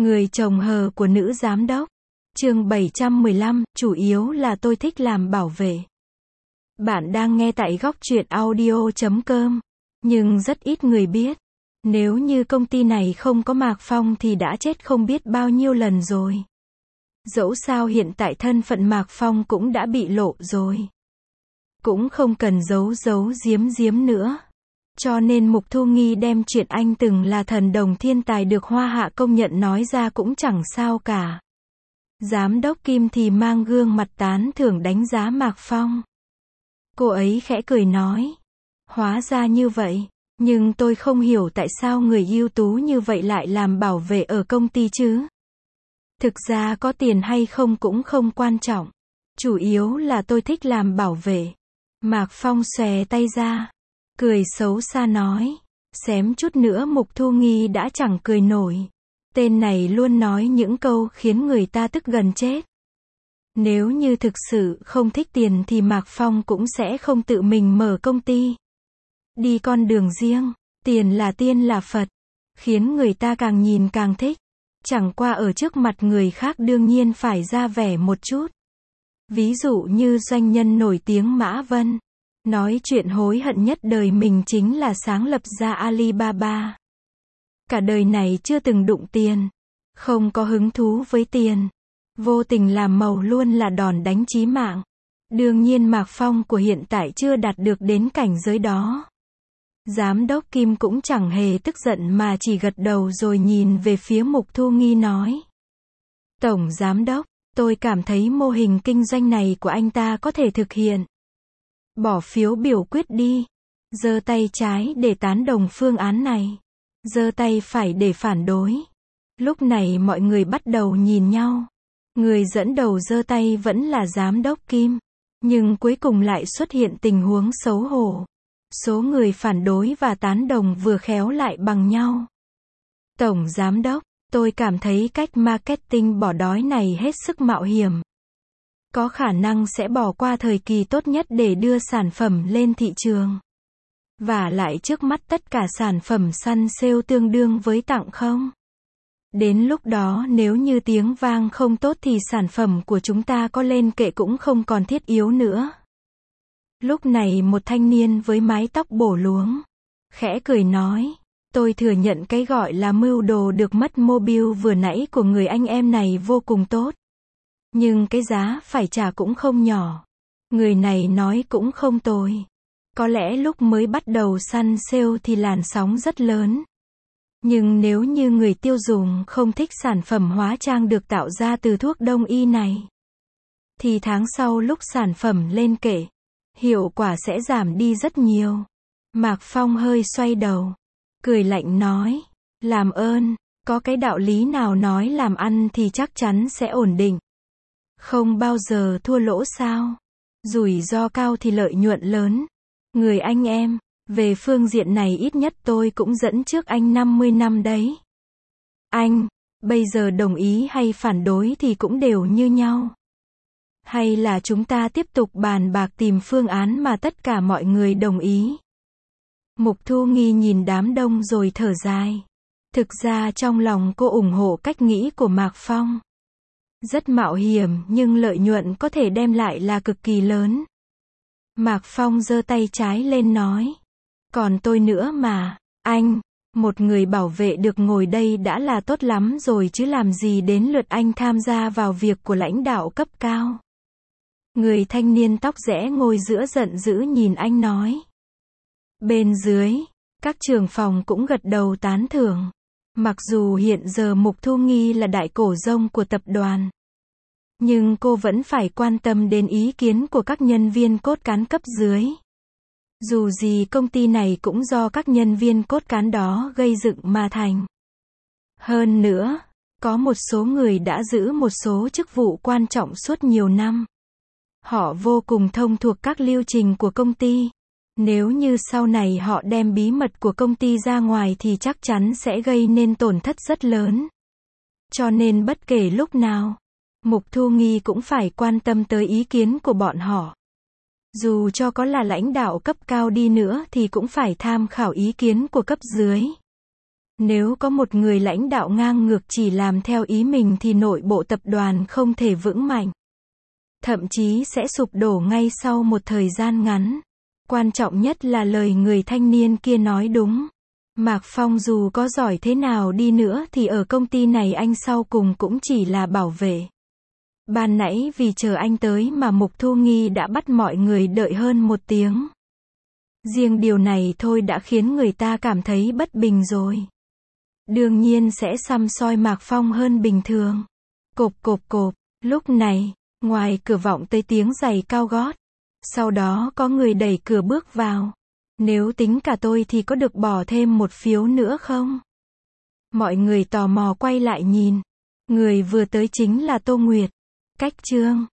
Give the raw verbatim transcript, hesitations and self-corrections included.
Người chồng hờ của nữ giám đốc. Chương bảy trăm mười lăm, chủ yếu là tôi thích làm bảo vệ. Bạn đang nghe tại góc truyện audio chấm com. Nhưng rất ít người biết. Nếu như công ty này không có Mạc Phong thì đã chết không biết bao nhiêu lần rồi. Dẫu sao hiện tại thân phận Mạc Phong cũng đã bị lộ rồi. Cũng không cần giấu giấu giếm giếm nữa. Cho nên Mục Thu Nghi đem chuyện anh từng là thần đồng thiên tài được Hoa Hạ công nhận nói ra cũng chẳng sao cả. Giám đốc Kim thì mang gương mặt tán thưởng đánh giá Mạc Phong. Cô ấy khẽ cười nói. Hóa ra như vậy, nhưng tôi không hiểu tại sao người ưu tú như vậy lại làm bảo vệ ở công ty chứ. Thực ra có tiền hay không cũng không quan trọng. Chủ yếu là tôi thích làm bảo vệ. Mạc Phong xòe tay ra. Cười xấu xa nói. Xém chút nữa Mục Thu Nghi đã chẳng cười nổi. Tên này luôn nói những câu khiến người ta tức gần chết. Nếu như thực sự không thích tiền thì Mạc Phong cũng sẽ không tự mình mở công ty. Đi con đường riêng, tiền là tiên là Phật. Khiến người ta càng nhìn càng thích. Chẳng qua ở trước mặt người khác đương nhiên phải ra vẻ một chút. Ví dụ như doanh nhân nổi tiếng Mã Vân. Nói chuyện hối hận nhất đời mình chính là sáng lập ra Alibaba. Cả đời này chưa từng đụng tiền. Không có hứng thú với tiền. Vô tình làm màu luôn là đòn đánh chí mạng. Đương nhiên Mạc Phong của hiện tại chưa đạt được đến cảnh giới đó. Giám đốc Kim cũng chẳng hề tức giận mà chỉ gật đầu rồi nhìn về phía Mục Thu Nghi nói. Tổng giám đốc, tôi cảm thấy mô hình kinh doanh này của anh ta có thể thực hiện. Bỏ phiếu biểu quyết đi. Giơ tay trái để tán đồng phương án này. Giơ tay phải để phản đối. Lúc này mọi người bắt đầu nhìn nhau. Người dẫn đầu giơ tay vẫn là giám đốc Kim. Nhưng cuối cùng lại xuất hiện tình huống xấu hổ. Số người phản đối và tán đồng vừa khéo lại bằng nhau. Tổng giám đốc, tôi cảm thấy cách marketing bỏ đói này hết sức mạo hiểm. Có khả năng sẽ bỏ qua thời kỳ tốt nhất để đưa sản phẩm lên thị trường. Và lại trước mắt tất cả sản phẩm săn sale tương đương với tặng không? Đến lúc đó nếu như tiếng vang không tốt thì sản phẩm của chúng ta có lên kệ cũng không còn thiết yếu nữa. Lúc này một thanh niên với mái tóc bổ luống, khẽ cười nói, tôi thừa nhận cái gọi là mưu đồ được mất mobile vừa nãy của người anh em này vô cùng tốt. Nhưng cái giá phải trả cũng không nhỏ. Người này nói cũng không tồi. Có lẽ lúc mới bắt đầu săn sale thì làn sóng rất lớn. Nhưng nếu như người tiêu dùng không thích sản phẩm hóa trang được tạo ra từ thuốc đông y này, thì tháng sau lúc sản phẩm lên kệ, hiệu quả sẽ giảm đi rất nhiều. Mạc Phong hơi xoay đầu, cười lạnh nói, làm ơn, có cái đạo lý nào nói làm ăn thì chắc chắn sẽ ổn định. Không bao giờ thua lỗ sao? Rủi ro cao thì lợi nhuận lớn. Người anh em, về phương diện này ít nhất tôi cũng dẫn trước anh năm mươi năm đấy. Anh, bây giờ đồng ý hay phản đối thì cũng đều như nhau. Hay là chúng ta tiếp tục bàn bạc tìm phương án mà tất cả mọi người đồng ý. Mục Thu Nghi nhìn đám đông rồi thở dài. Thực ra trong lòng cô ủng hộ cách nghĩ của Mạc Phong. Rất mạo hiểm nhưng lợi nhuận có thể đem lại là cực kỳ lớn. Mạc Phong giơ tay trái lên nói. Còn tôi nữa mà, anh, một người bảo vệ được ngồi đây đã là tốt lắm rồi chứ làm gì đến lượt anh tham gia vào việc của lãnh đạo cấp cao. Người thanh niên tóc rẽ ngồi giữa giận dữ nhìn anh nói. Bên dưới, các trưởng phòng cũng gật đầu tán thưởng. Mặc dù hiện giờ Mục Thu Nghi là đại cổ đông của tập đoàn, nhưng cô vẫn phải quan tâm đến ý kiến của các nhân viên cốt cán cấp dưới. Dù gì công ty này cũng do các nhân viên cốt cán đó gây dựng mà thành. Hơn nữa, có một số người đã giữ một số chức vụ quan trọng suốt nhiều năm. Họ vô cùng thông thuộc các lưu trình của công ty. Nếu như sau này họ đem bí mật của công ty ra ngoài thì chắc chắn sẽ gây nên tổn thất rất lớn. Cho nên bất kể lúc nào, Mục Thu Nghi cũng phải quan tâm tới ý kiến của bọn họ. Dù cho có là lãnh đạo cấp cao đi nữa thì cũng phải tham khảo ý kiến của cấp dưới. Nếu có một người lãnh đạo ngang ngược chỉ làm theo ý mình thì nội bộ tập đoàn không thể vững mạnh. Thậm chí sẽ sụp đổ ngay sau một thời gian ngắn. Quan trọng nhất là lời người thanh niên kia nói đúng. Mạc Phong dù có giỏi thế nào đi nữa thì ở công ty này anh sau cùng cũng chỉ là bảo vệ. Ban nãy vì chờ anh tới mà Mục Thu Nghi đã bắt mọi người đợi hơn một tiếng. Riêng điều này thôi đã khiến người ta cảm thấy bất bình rồi. Đương nhiên sẽ săm soi Mạc Phong hơn bình thường. Cộp cộp cộp, lúc này, ngoài cửa vọng tới tiếng giày cao gót. Sau đó có người đẩy cửa bước vào. Nếu tính cả tôi thì có được bỏ thêm một phiếu nữa không? Mọi người tò mò quay lại nhìn. Người vừa tới chính là Tô Nguyệt. Cách chương